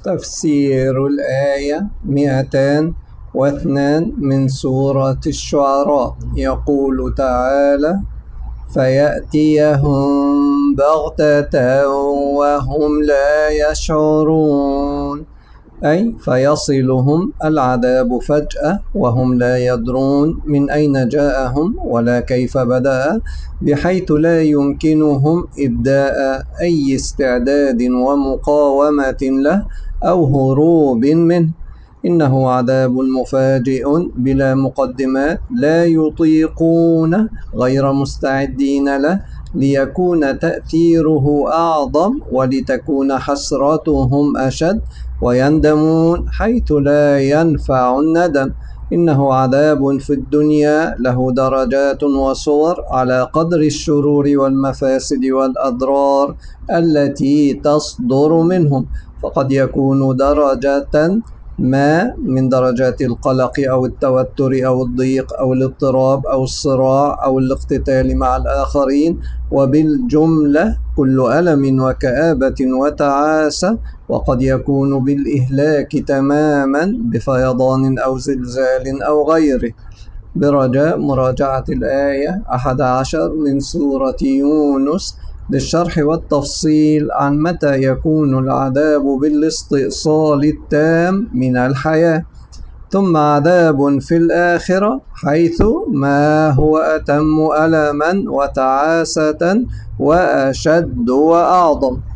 تفسير الآية 202 من سورة الشعراء. يقول تعالى: فيأتيهم بغتة وهم لا يشعرون، أي فيصلهم العذاب فجأة وهم لا يدرون من أين جاءهم ولا كيف بدأ، بحيث لا يمكنهم إبداء أي استعداد ومقاومة له أو هروب منه. إنه عذاب مفاجئ بلا مقدمات، لا يطيقونه غير مستعدين له، ليكون تأثيره أعظم ولتكون حسرتهم أشد، ويندمون حيث لا ينفع الندم. إنه عذاب في الدنيا له درجات وصور على قدر الشرور والمفاسد والأضرار التي تصدر منهم، فقد يكون درجة ما من درجات القلق أو التوتر أو الضيق أو الاضطراب أو الصراع أو الاقتتال مع الآخرين، وبالجملة كل ألم وكآبة وتعاسة. وقد يكون بالإهلاك تماما بفيضان أو زلزال أو غيره. برجاء مراجعة الآية 11 من سورة يونس للشرح والتفصيل عن متى يكون العذاب بالاستئصال التام من الحياة، ثم عذاب في الآخرة حيث ما هو أتم ألما وتعاسة وأشد وأعظم.